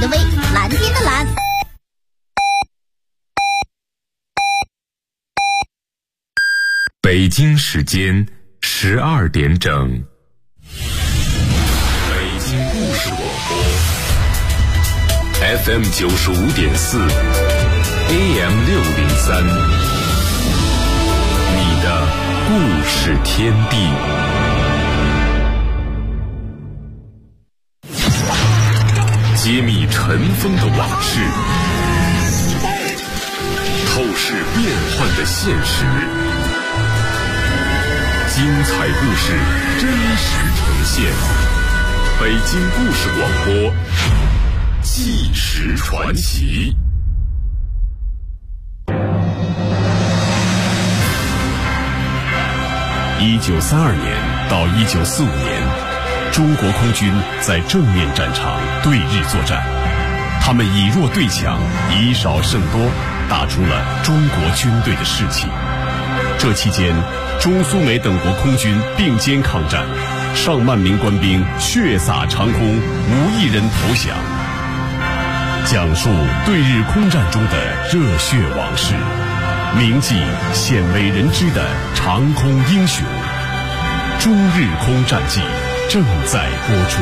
的威，蓝天的蓝。 北京时间12点整。北京故事广播 FM 95.4 AM 603，你的故事天地。揭秘尘封的往事，透视变幻的现实，精彩故事真实呈现。北京故事广播，纪实传奇。1932年到1945年，中国空军在正面战场对日作战，他们以弱对强，以少胜多，打出了中国军队的士气。这期间，中苏美等国空军并肩抗战，上万名官兵血洒长空，无一人投降。讲述对日空战中的热血往事，铭记鲜为人知的长空英雄。中日空战记正在播出。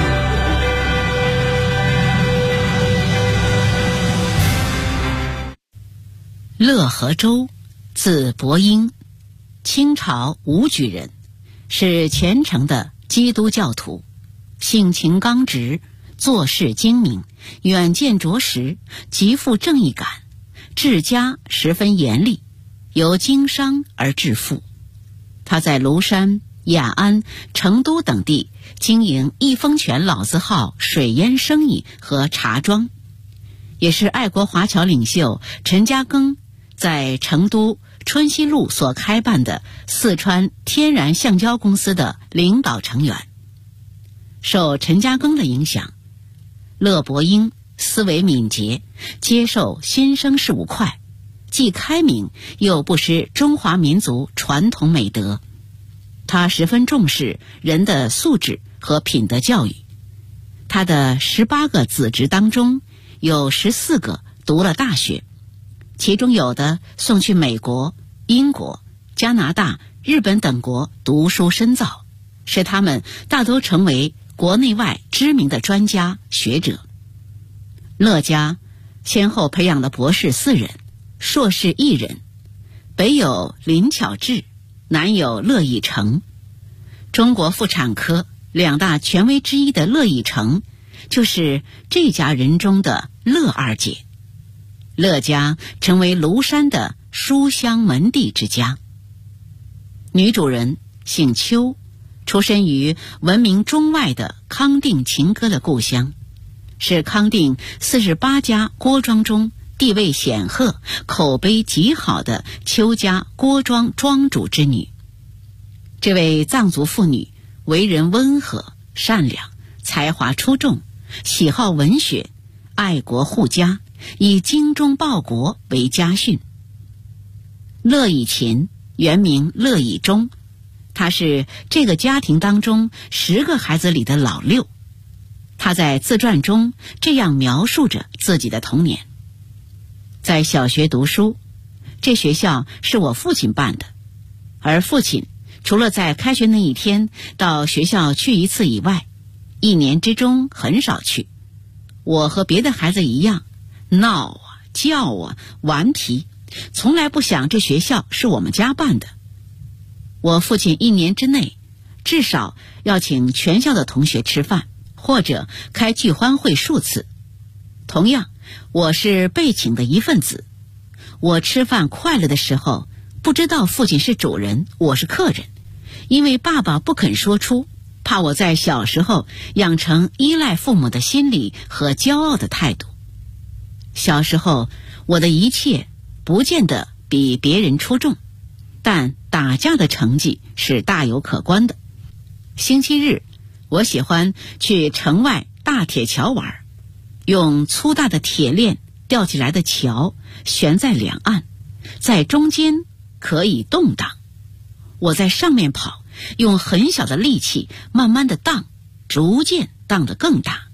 乐和州，字伯英，清朝武举人，是虔诚的基督教徒，性情刚直，做事精明，远见卓识，极富正义感，治家十分严厉，由经商而致富。他在庐山、雅安、成都等地经营益丰泉老字号水烟生意和茶庄，也是爱国华侨领袖陈嘉庚在成都春熙路所开办的四川天然橡胶公司的领导成员。受陈嘉庚的影响，乐伯英思维敏捷，接受新生事物快，既开明又不失中华民族传统美德。他十分重视人的素质和品德教育。他的18个子侄当中，有14个读了大学，其中有的送去美国、英国、加拿大、日本等国读书深造，使他们大都成为国内外知名的专家学者。乐家先后培养了博士4人，硕士1人，北有林巧稚，南有乐以成。中国妇产科2大权威之一的乐以成，就是这家人中的乐二姐。乐家成为庐山的书香门第之家。女主人姓邱，出身于闻名中外的康定情歌的故乡，是康定48家郭庄中地位显赫、口碑极好的邱家郭庄庄主之女。这位藏族妇女为人温和善良，才华出众，喜好文学，爱国护家，以精忠报国为家训。乐以勤原名乐以忠，他是这个家庭当中10个孩子里的老6。他在自传中这样描述着自己的童年：在小学读书，这学校是我父亲办的，而父亲除了在开学那一天到学校去1次以外，1年之中很少去。我和别的孩子一样，闹啊叫啊顽皮，从来不想这学校是我们家办的。我父亲1年之内至少要请全校的同学吃饭，或者开聚欢会数次。同样，我是被请的一份子。我吃饭快乐的时候，不知道父亲是主人，我是客人，因为爸爸不肯说出，怕我在小时候养成依赖父母的心理和骄傲的态度。小时候，我的一切不见得比别人出众，但打架的成绩是大有可观的。星期日，我喜欢去城外大铁桥玩，用粗大的铁链吊起来的桥悬在两岸，在中间可以动荡。我在上面跑，用很小的力气慢慢的荡，逐渐荡得更大，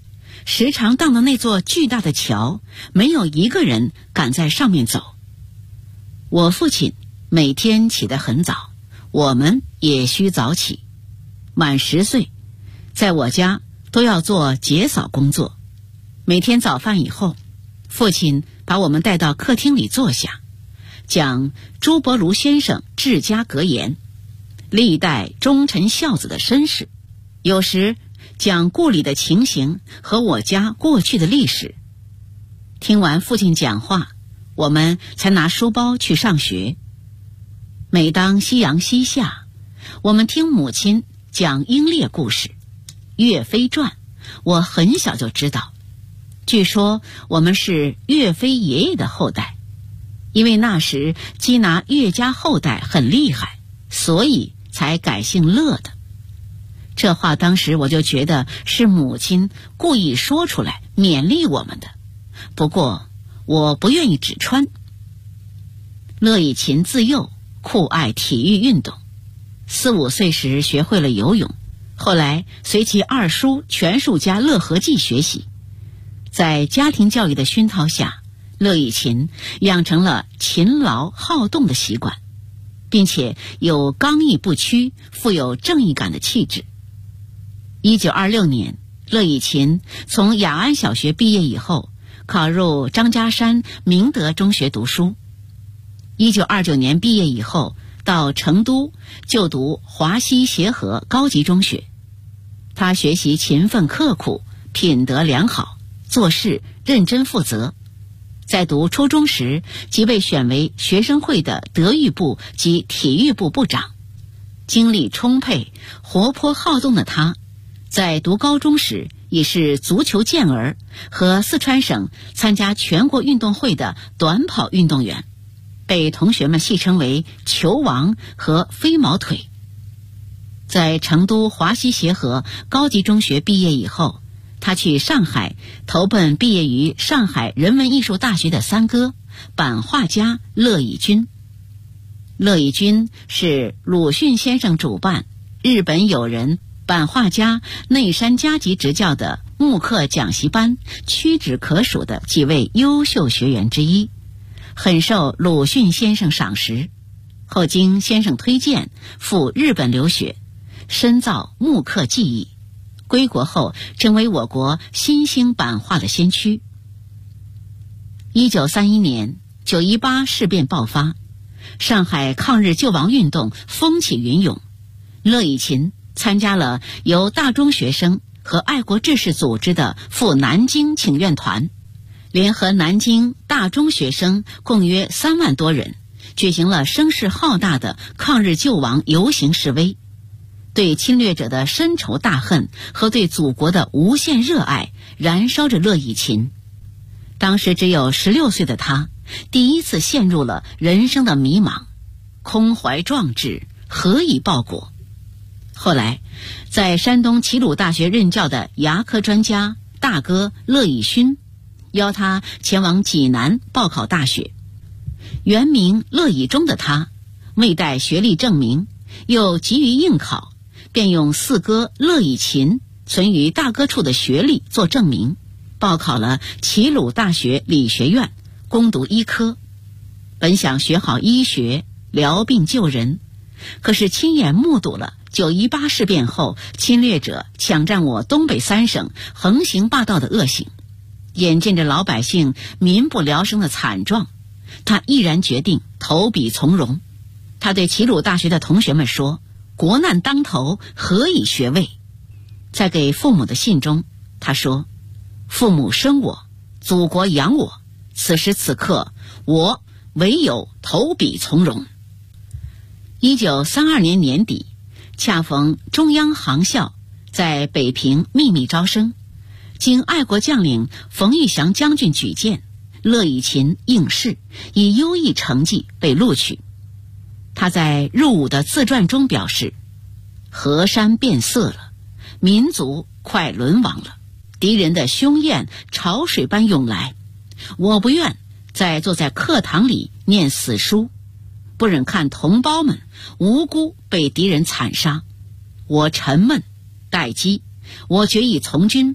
时常荡的那座巨大的桥，没有一个人敢在上面走。我父亲每天起得很早，我们也需早起。满10岁，在我家都要做节扫工作。每天早饭以后，父亲把我们带到客厅里坐下，讲朱伯儒先生治家格言，历代忠臣孝子的身世，有时讲故里的情形和我家过去的历史。听完父亲讲话，我们才拿书包去上学。每当夕阳西下，我们听母亲讲英烈故事，岳飞传，我很小就知道。据说我们是岳飞爷爷的后代，因为那时缉拿岳家后代很厉害，所以才改姓乐的。这话当时我就觉得是母亲故意说出来勉励我们的，不过我不愿意指穿。乐以琴自幼酷爱体育运动，4、5岁时学会了游泳，后来随其二叔拳术家乐和济学习。在家庭教育的熏陶下，乐以琴养成了勤劳好动的习惯，并且有刚毅不屈、富有正义感的气质。1926年，乐以琴从雅安小学毕业以后，考入张家山明德中学读书。1929年毕业以后，到成都就读华西协和高级中学。他学习勤奋刻苦，品德良好，做事认真负责。在读初中时即被选为学生会的德育部及体育部部长。精力充沛、活泼好动的他，在读高中时已是足球健儿和四川省参加全国运动会的短跑运动员，被同学们戏称为球王和飞毛腿。在成都华西协和高级中学毕业以后，他去上海投奔毕业于上海人文艺术大学的三哥版画家乐以军。乐以军是鲁迅先生主办、日本友人、版画家内山嘉吉执教的慕课讲习班屈指可数的几位优秀学员之一，很受鲁迅先生赏识。后经先生推荐赴日本留学，深造木刻技艺，归国后成为我国新兴版画的先驱。1931年918事变爆发，上海抗日救亡运动风起云涌，乐以琴参加了由大中学生和爱国志士组织的赴南京请愿团，联合南京大中学生共约3万多人，举行了声势浩大的抗日救亡游行示威。对侵略者的深仇大恨和对祖国的无限热爱燃烧着乐以琴。当时只有16岁的他，第一次陷入了人生的迷茫，空怀壮志，何以报国？后来在山东齐鲁大学任教的牙科专家大哥乐以勋邀他前往济南报考大学。原名乐以忠的他，未带学历证明，又急于应考，便用四哥乐以琴存于大哥处的学历做证明，报考了齐鲁大学理学院，攻读医科。本想学好医学，疗病救人，可是亲眼目睹了918事变后侵略者抢占我东北3省，横行霸道的恶行，眼见着老百姓民不聊生的惨状，他毅然决定投笔从戎。他对齐鲁大学的同学们说，国难当头，何以学位？在给父母的信中，他说，父母生我，祖国养我，此时此刻，我唯有投笔从戎。1932年年底，恰逢中央航校在北平秘密招生，经爱国将领冯玉祥将军举荐，乐以琴应试，以优异成绩被录取。他在入伍的自传中表示，河山变色了，民族快沦亡了，敌人的凶焰潮水般涌来，我不愿再坐在课堂里念死书，不忍看同胞们无辜被敌人惨杀，我沉闷待机，我决意从军，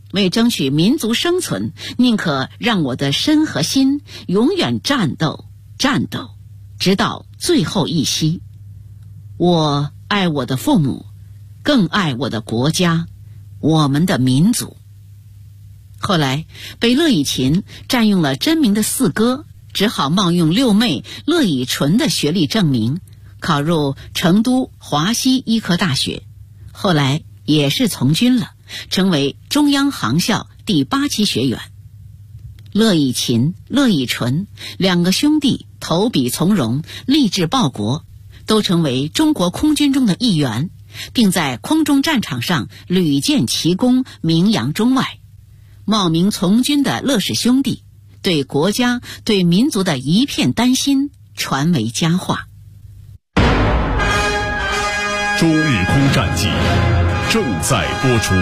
为争取民族生存，宁可让我的身和心永远战斗，直到最后一息。我爱我的父母，更爱我的国家，我们的民族。后来被乐以琴占用了真名的四哥，只好冒用六妹乐以纯的学历证明，考入成都华西医科大学，后来也是从军了，成为中央航校第8期学员。乐以琴、乐以纯两个兄弟投笔从戎，立志报国，都成为中国空军中的一员，并在空中战场上屡建奇功，名扬中外。冒名从军的乐氏兄弟对国家对民族的一片丹心传为佳话。 中日空战记正在播出。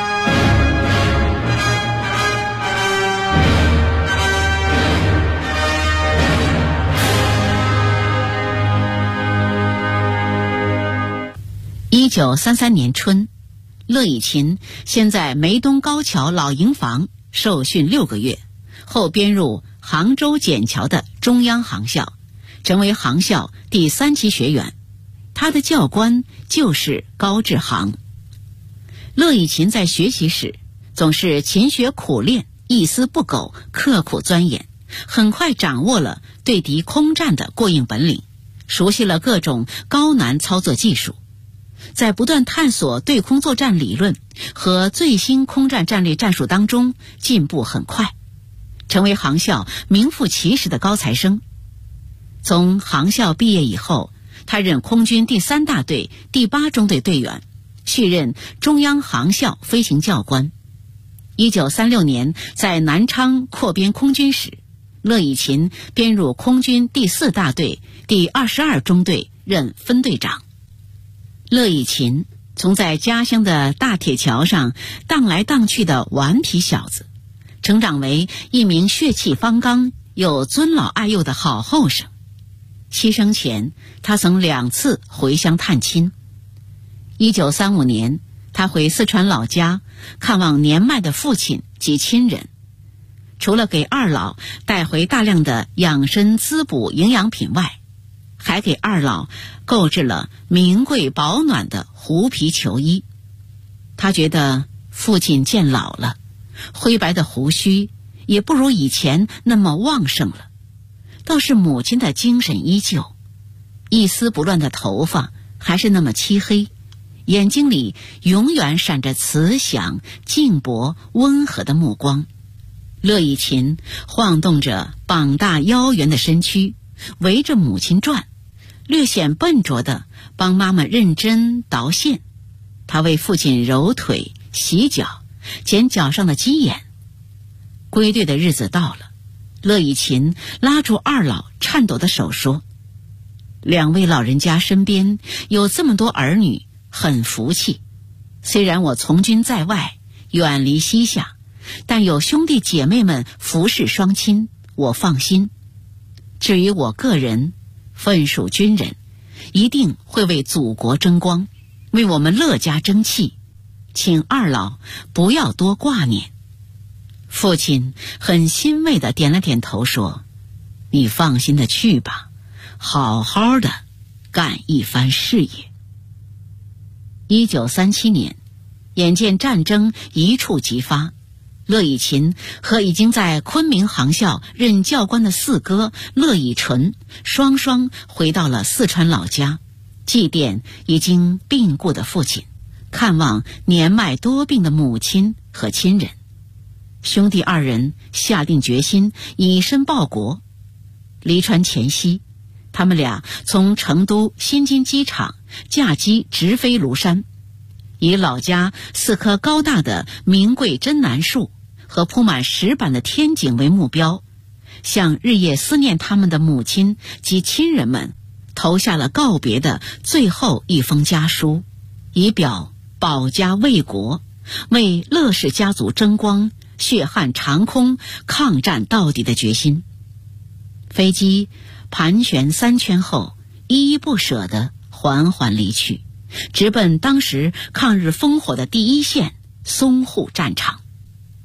1933年春，乐以琴先在梅东高桥老营房受训6个月，后编入杭州笕桥的中央航校，成为航校第3期学员。他的教官就是高志航。乐以琴在学习时总是勤学苦练，一丝不苟，刻苦钻研，很快掌握了对敌空战的过硬本领，熟悉了各种高难操作技术。在不断探索对空作战理论和最新空战战略战术当中进步很快，成为航校名副其实的高材生。从航校毕业以后，他任空军第3大队第8中队队员，续任中央航校飞行教官。1936年在南昌扩编空军时，乐以琴编入空军第4大队第22中队任分队长。乐以琴从在家乡的大铁桥上荡来荡去的顽皮小子，成长为一名血气方刚又尊老爱幼的好后生。牺牲前，他曾2次回乡探亲。1935年，他回四川老家看望年迈的父亲及亲人，除了给二老带回大量的养生滋补营养品外，还给二老购置了名贵保暖的狐皮球衣。他觉得父亲渐老了，灰白的胡须也不如以前那么旺盛了，倒是母亲的精神依旧，一丝不乱的头发还是那么漆黑，眼睛里永远闪着慈祥、静泊、温和的目光。乐以琴晃动着膀大腰圆的身躯，围着母亲转，略显笨拙地帮妈妈认针捣线。他为父亲揉腿、洗脚，剪脚上的鸡眼。归队的日子到了，乐以琴拉住二老颤抖的手说：“2位老人家身边有这么多儿女，很福气。虽然我从军在外，远离西夏，但有兄弟姐妹们服侍双亲，我放心。至于我个人，分属军人，一定会为祖国争光，为我们乐家争气，请二老不要多挂念。”父亲很欣慰地点了点头说：“你放心的去吧，好好的干一番事业。”1937年，眼见战争一触即发，乐以琴和已经在昆明航校任教官的四哥乐以纯双双回到了四川老家，祭奠已经病故的父亲，看望年迈多病的母亲和亲人。兄弟二人下定决心以身报国。离川前夕，他们俩从成都新津机场驾机直飞庐山，以老家4棵高大的名贵真楠树和铺满石板的天井为目标，向日夜思念他们的母亲及亲人们投下了告别的最后一封家书，以表保家卫国，为乐氏家族争光，血汗长空，抗战到底的决心。飞机盘旋3圈后，依依不舍地缓缓离去，直奔当时抗日烽火的第一线淞沪战场。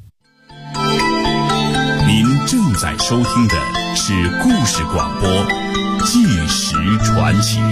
您正在收听的是故事广播《纪实传奇》。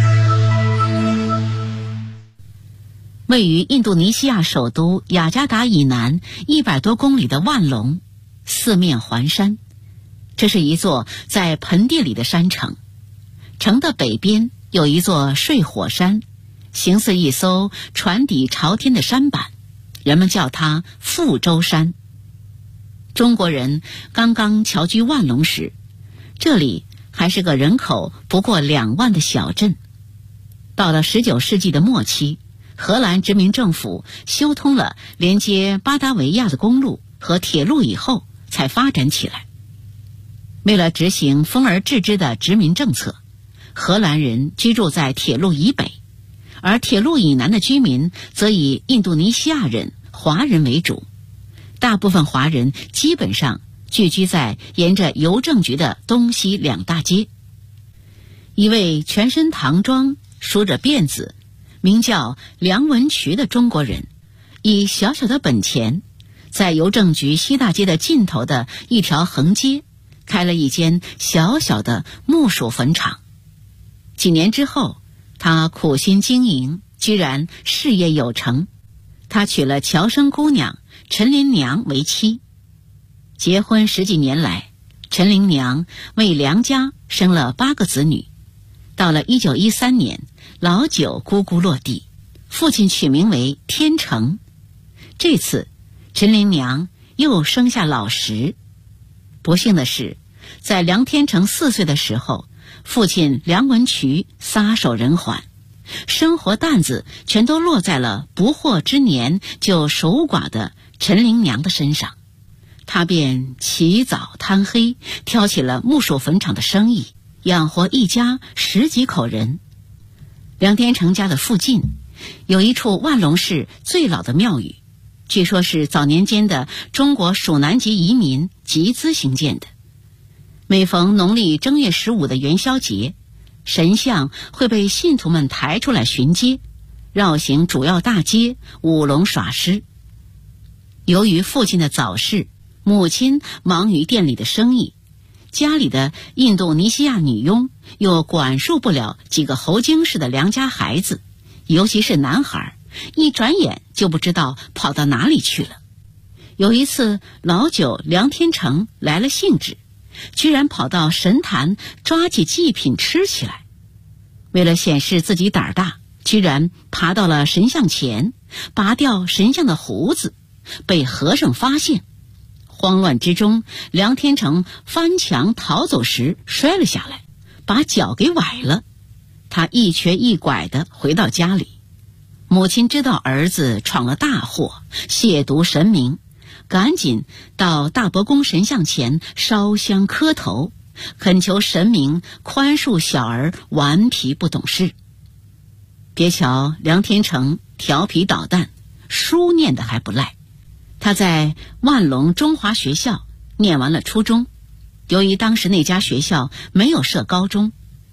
位于印度尼西亚首都雅加达以南100多公里的万隆，四面环山。这是一座在盆地里的山城，城的北边有一座睡火山，形似一艘船底朝天的舢板，人们叫它覆舟山。中国人刚刚侨居万隆时，这里还是个人口不过2万的小镇。到了19世纪的末期，荷兰殖民政府修通了连接巴达维亚的公路和铁路以后，才发展起来。为了执行丰而治之的殖民政策，荷兰人居住在铁路以北，而铁路以南的居民则以印度尼西亚人、华人为主。大部分华人基本上聚居在沿着邮政局的东西2大街。一位全身唐装、梳着辫子，名叫梁文渠的中国人，以小小的本钱，在邮政局西大街的尽头的一条横街开了一间小小的木薯坟场。几年之后，他苦心经营，居然事业有成。他娶了侨生姑娘陈林娘为妻。结婚10几年来，陈林娘为梁家生了8个子女。到了1913年，老九咕咕落地，父亲取名为天成。这次陈林娘又生下老10。不幸的是，在梁天成4岁的时候，父亲梁文渠撒手人寰，生活担子全都落在了不惑之年就守寡的陈林娘的身上。他便起早贪黑，挑起了木薯坟场的生意，养活一家10几口人。梁天成家的附近有一处万隆市最老的庙宇，据说是早年间的中国蜀南籍移民集资兴建的。每逢农历正月15的元宵节，神像会被信徒们抬出来巡街，绕行主要大街，舞龙耍狮。由于父亲的早逝，母亲忙于店里的生意，家里的印度尼西亚女佣又管束不了几个猴精似的良家孩子，尤其是男孩，一转眼就不知道跑到哪里去了。有一次，老九梁天成来了兴致，居然跑到神坛抓起祭品吃起来。为了显示自己胆大，居然爬到了神像前，拔掉神像的胡子，被和尚发现。慌乱之中，梁天成翻墙逃走时摔了下来，把脚给崴了。他一瘸一拐地回到家里，母亲知道儿子闯了大祸，亵渎神明，赶紧到大伯公神像前烧香磕头，恳求神明宽恕小儿顽皮不懂事。别瞧梁天成调皮捣蛋，书念得还不赖。他在万隆中华学校念完了初中，由于当时那家学校没有设高中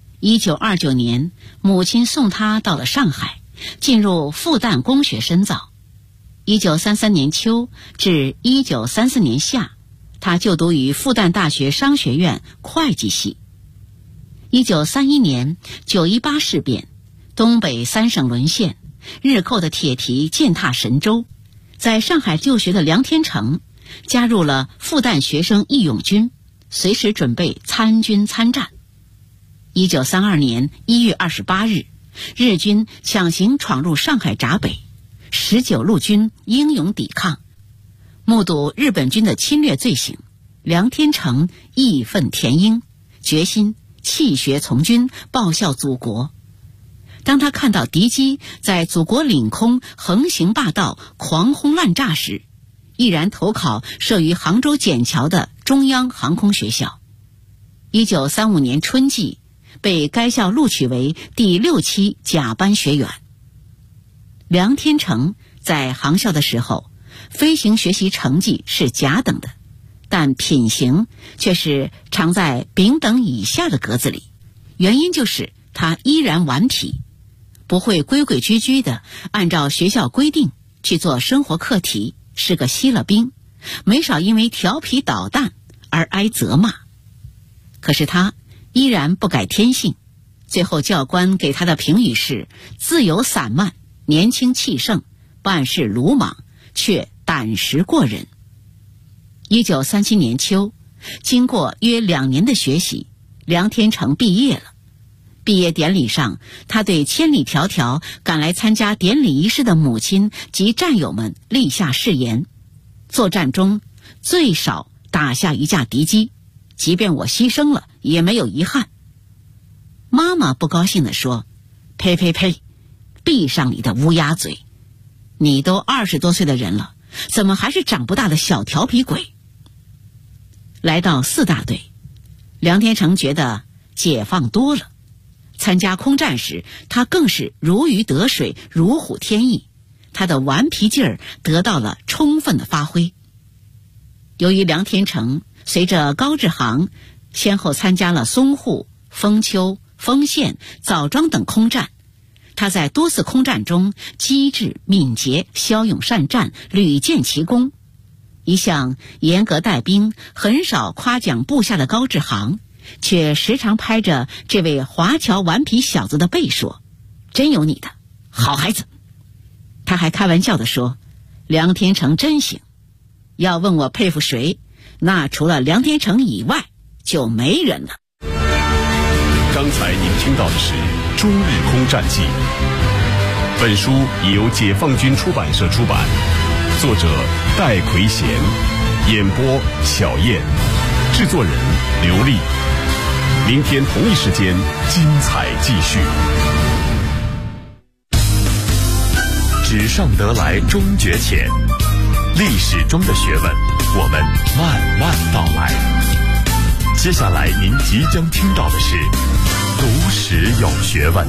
，1929年母亲送他到了上海，进入复旦公学深造。1933年秋至1934年夏，他就读于复旦大学商学院会计系。1931年918事变，东北3省沦陷，日寇的铁蹄践踏神州。在上海就学的梁天成加入了复旦学生义勇军，随时准备参军参战。1932年1月28日，日军强行闯入上海闸北，19路军英勇抵抗。目睹日本军的侵略罪行，梁天成义愤填膺，决心弃学从军，报效祖国。当他看到敌机在祖国领空横行霸道、狂轰滥炸时，毅然投考设于杭州笕桥的中央航空学校。1935年春季，被该校录取为第6期甲班学员。梁天成在航校的时候，飞行学习成绩是甲等的，但品行却是常在丙等以下的格子里。原因就是他依然顽皮，不会规规矩矩的按照学校规定去做生活课题，是个吸了冰， 没少因为调皮捣蛋而挨责骂。可是他依然不改天性，最后教官给他的评语是自由散漫，年轻气盛，办事鲁莽，却胆识过人。1937年秋，经过约2年的学习，梁天成毕业了。毕业典礼上，他对千里迢迢赶来参加典礼仪式的母亲及战友们立下誓言：作战中最少打下一架敌机，即便我牺牲了也没有遗憾。妈妈不高兴地说：呸呸呸，闭上你的乌鸦嘴，你都20多岁的人了，怎么还是长不大的小调皮鬼。来到4大队，梁天成觉得解放多了。参加空战时，他更是如鱼得水，如虎添翼，他的顽皮劲儿得到了充分的发挥。由于梁天成随着高志航先后参加了淞沪、丰丘、丰县、枣庄等空战，他在多次空战中机智敏捷，骁勇善战，屡建奇功。一向严格带兵，很少夸奖部下的高志航，却时常拍着这位华侨顽皮小子的背说：真有你的，好孩子。他还开玩笑地说：梁天成真行，要问我佩服谁，那除了梁天成以外就没人了。 刚才您听到的是《中日空战记》，本书已由解放军出版社出版，作者戴奎贤，演播小燕，制作人刘丽。明天同一时间精彩继续。纸上得来终觉浅，历史中的学问，我们慢慢道来。接下来您即将听到的是读史有学问。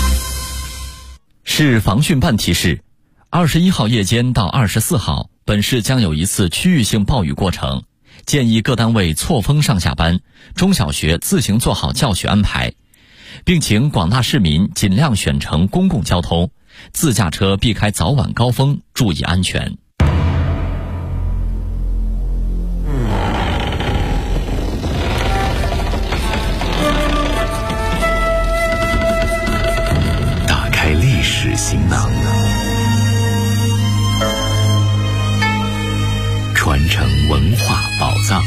市防汛办提示，21号夜间到24号，本市将有一次区域性暴雨过程，建议各单位错峰上下班，中小学自行做好教学安排，并请广大市民尽量选乘公共交通，自驾车避开早晚高峰，注意安全。 打开历史行囊，传承文化宝藏。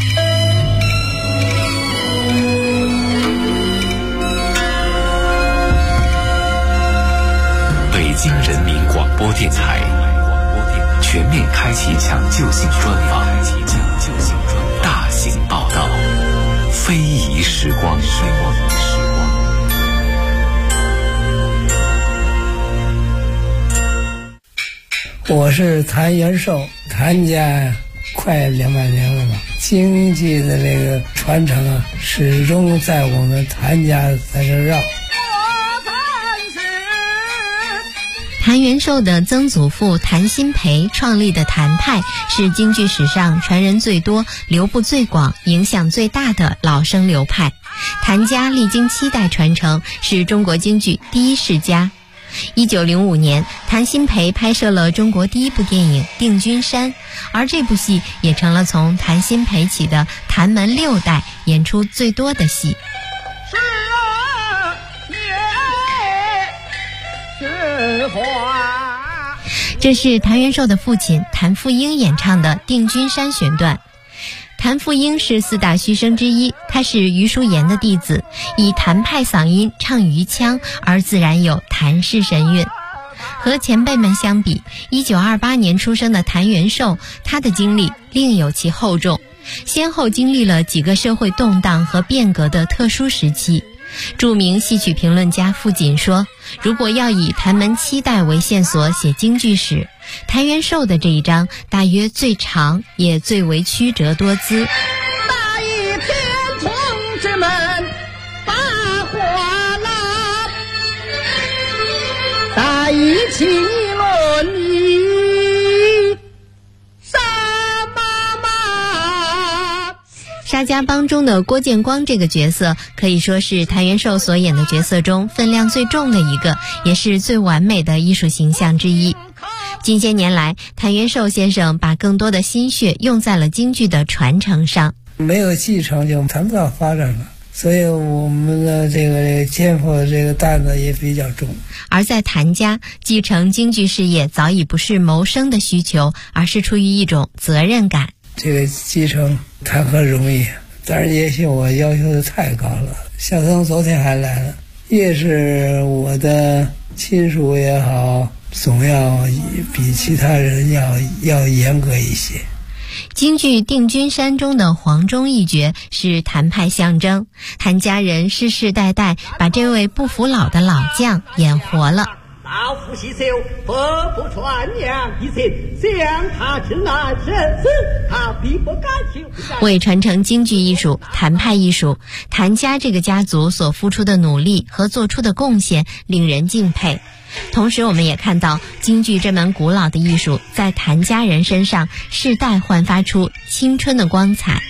北京人民广播电台全面开启抢救性专访，大型报道，非遗时光。 我是谭元寿，谭家快200年了吧，经济的那个传承啊，始终在我们谭家在这绕。 谭元寿的曾祖父谭鑫培创立的谭派是京剧史上传人最多、流布最广、影响最大的老生流派。谭家历经7代传承，是中国京剧第一世家。1905年，谭鑫培拍摄了中国第一部电影《定军山》，而这部戏也成了从谭鑫培起的谭门6代演出最多的戏。这是谭元寿的父亲谭富英演唱的《定军山》选段。谭富英是4大须生之一，他是余叔岩的弟子，以谭派嗓音唱余腔，而自然有谭氏神韵。和前辈们相比，1928年出生的谭元寿，他的经历另有其厚重，先后经历了几个社会动荡和变革的特殊时期。著名戏曲评论家傅锦说，如果要以谭门7代为线索写京剧史，谭元寿的这一章大约最长，也最为曲折多姿。 大义天同志们把火拉，大义起论义杀妈妈。 沙家浜中的郭建光这个角色可以说是谭元寿所演的角色中分量最重的一个，也是最完美的艺术形象之一。 近些年来，谭元寿先生把更多的心血用在了京剧的传承上。 没有继承就谈不到发展了，所以我们的这个肩负的这个担子也比较重。 而在谭家，继承京剧事业早已不是谋生的需求，而是出于一种责任感。 这个继承谈何容易，但是也许我要求的太高了。小曾昨天还来了，越是我的亲属也好，总要比其他人要严格一些。 京剧《定军山》中的黄忠一角是谭派象征，谭家人世世代代把这位不服老的老将演活了。 老夫细手，何不传扬一切，向他之难生死，他必不敢求。 为传承京剧艺术、谭派艺术，谭家这个家族所付出的努力和做出的贡献令人敬佩。同时我们也看到京剧这门古老的艺术在谭家人身上世代焕发出青春的光彩。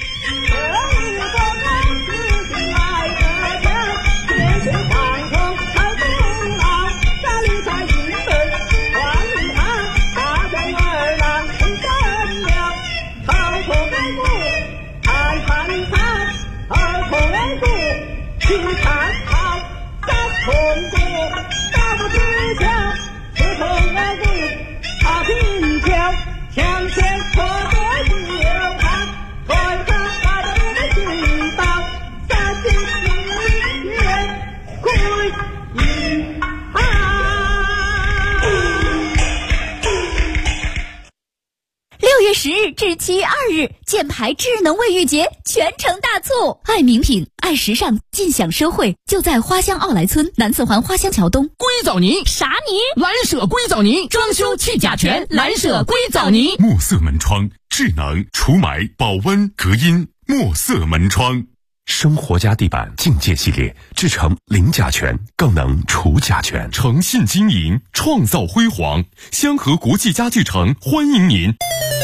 6月10日至7月2日，箭牌智能卫浴节全城大促，爱名品、爱时尚，尽享奢惠，就在花乡奥莱村南四环花乡桥东。 硅藻泥啥泥？ 蓝舍硅藻泥，装修去甲醛，蓝舍硅藻泥。 墨色门窗，智能除霾、保温、隔音。墨色门窗。生活家地板境界系列制成零甲醛，更能除甲醛。诚信经营，创造辉煌。香河国际家具城欢迎您。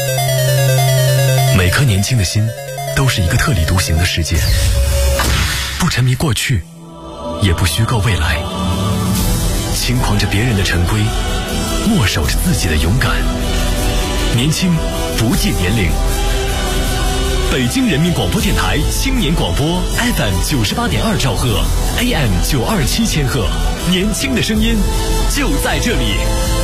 每颗年轻的心都是一个特立独行的世界，不沉迷过去，也不虚构未来，轻狂着别人的陈规，握手着自己的勇敢。年轻不计年龄。北京人民广播电台青年广播 FM 98.2兆赫 AM 927千赫，年轻的声音就在这里。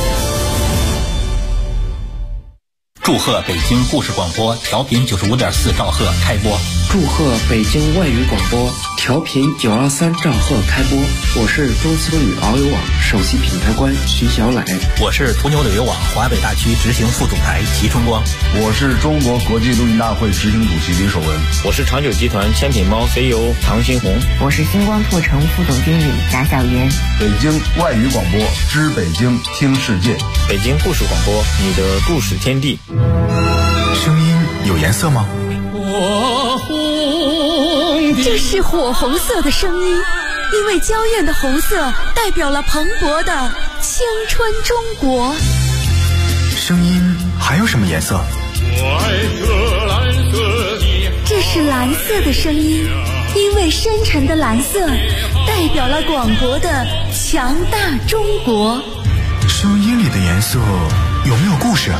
祝贺北京故事广播调频95.4兆赫开播。 祝贺北京外语广播调频923兆赫开播。我是中苏语遨游网首席品牌官徐小磊。 我是途牛旅游网华北大区执行副总裁齐春光。 我是中国国际录音大会执行主席李守文。 我是长久集团鲜品猫 CEO 唐新红。 我是星光拓城副总经理贾小媛。 北京外语广播，知北京，听世界。 北京故事广播，你的故事天地。 声音有颜色吗？ 这是火红色的声音，因为娇艳的红色代表了蓬勃的青春中国。 声音还有什么颜色？ 这是蓝色的声音，因为深沉的蓝色代表了广博的强大中国。 声音里的颜色有没有故事？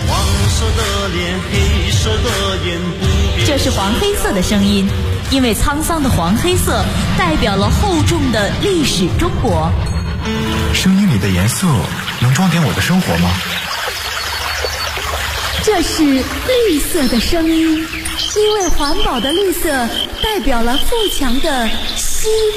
这是黄黑色的声音，因为沧桑的黄黑色代表了厚重的历史中国。 声音里的颜色能装点我的生活吗？ 这是绿色的声音，因为环保的绿色代表了富强的希望。